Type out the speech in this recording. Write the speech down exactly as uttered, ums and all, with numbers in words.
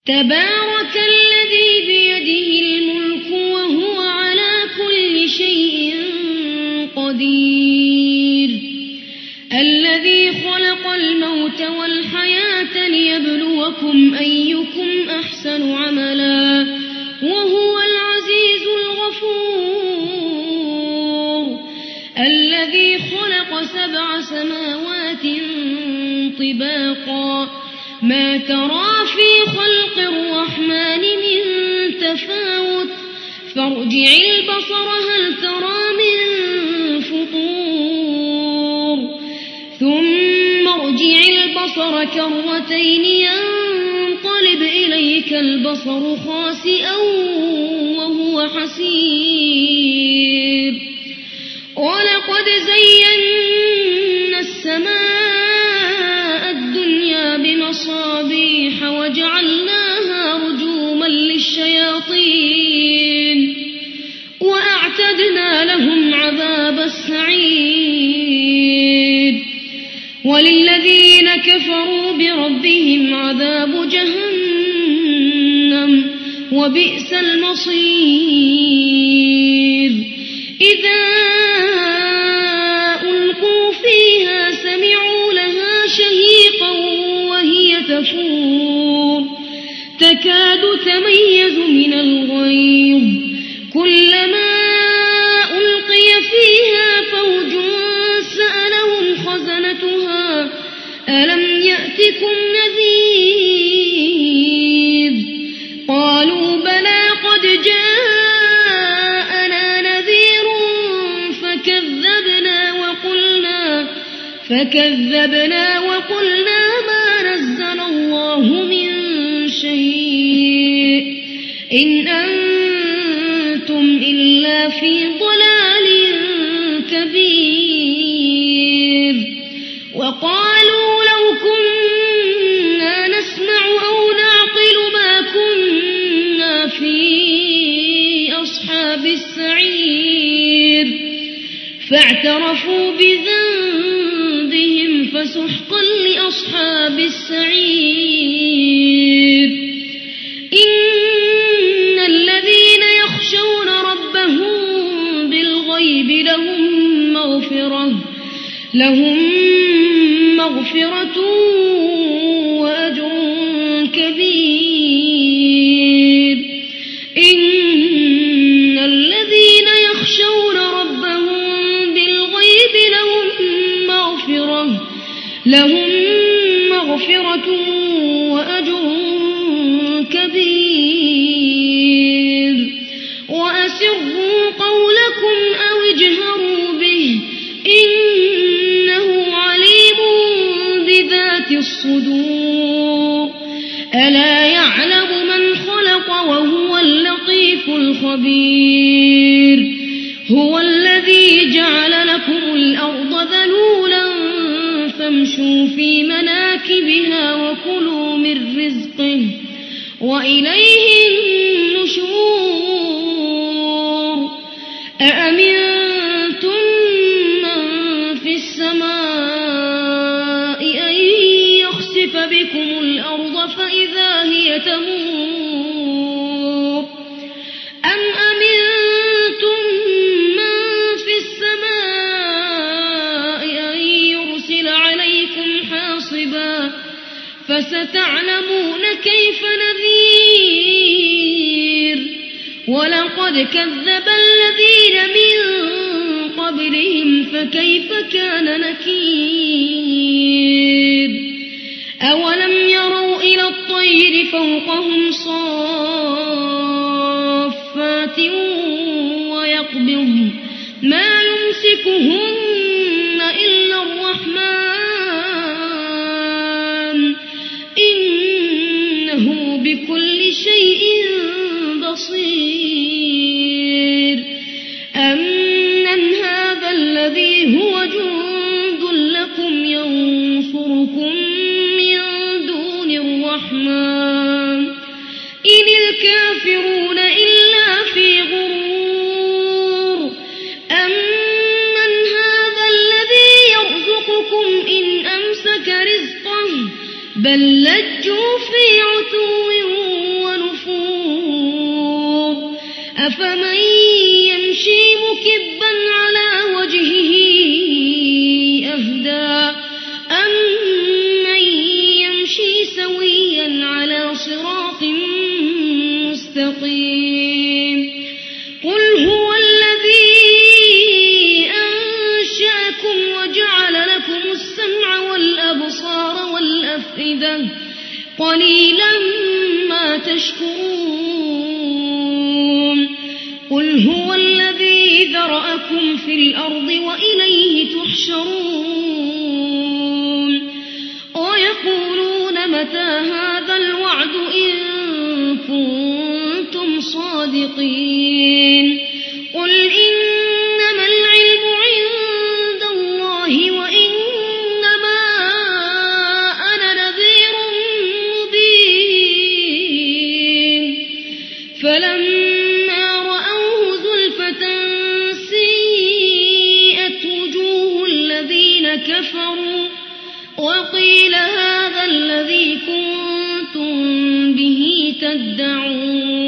تبارك الذي بيده الملك وهو على كل شيء قدير الذي خلق الموت والحياة ليبلوكم أيكم أحسن عملا وهو العزيز الغفور الذي خلق سبع سماوات طباقا ما ترى في خلق الرحمن من تفاوت فارجع البصر هل ترى من فطور ثم ارجع البصر كرتين ينقلب إليك البصر خاسئا وهو حسير ولقد زينا السماء الدنيا بمصابيح وجعلناها رجوما للشياطين وأعتدنا لهم عذاب السعير وللذين كفروا بربهم عذاب جهنم وبئس المصير إذا ألقوا فيها سمعوا لها شهيقا وهي تفور تكاد تميز من الغيظ كلما ألقي فيها فوج سألهم خزنتها ألم يأتكم نذير قالوا بلى قد جاءنا نذير فكذبنا وقلنا فكذبنا وقلنا ما نزل الله من شيء إن أنتم إلا في ضلال كبير وقالوا لو كنا نسمع أو نعقل ما كنا في أصحاب السعير فاعترفوا بذنبهم فسحقا لأصحاب السعير إن الذين يخشون ربهم بالغيب لهم مغفرة لهم مغفرة وأجر كبير إن الذين يخشون ربهم بالغيب لهم مغفرة لهم مغفرة وأجر كبير وأسروا قولكم أو اجهروا به إنه عليم بذات الصدور ألا يعلم من خلق وهو اللطيف الخبير هو الذي جعل لكم الأرض ذلولا فامشوا في مناكبها وكلوا من رزقه وإليه النشور أأمنتم من في السماء أن يخسف بكم الأرض فإذا هي تمور أم أمنتم من في السماء أن يرسل عليكم حاصبا فستعلمون كيف نذير ولقد كذب الذين من قبلهم فكيف كان نكير أولم يروا إلى الطير فوقهم صافات ويقبض ما يمسكهن إلا الرحمن إنه بكل شيء بصير أمن هذا الذي هو جند لكم ينصركم من دون الرحمن إن الكافرون إلا في غرور أمن هذا الذي يرزقكم إن أمسك رزقه بل لجوا في عتو مستقيم قل هو الذي أنشأكم وجعل لكم السمع والأبصار والأفئدة قليلا ما تشكرون قل هو الذي ذرأكم في الأرض وإليه تحشرون ويقولون متى هذا الوعد إن كنتم صادقين قل إنما العلم عند الله وإنما أنا نذير مبين فلما رأوه زلفة سيئت وجوه الذين كفروا وقيل هذا الذي كنتم به تدعون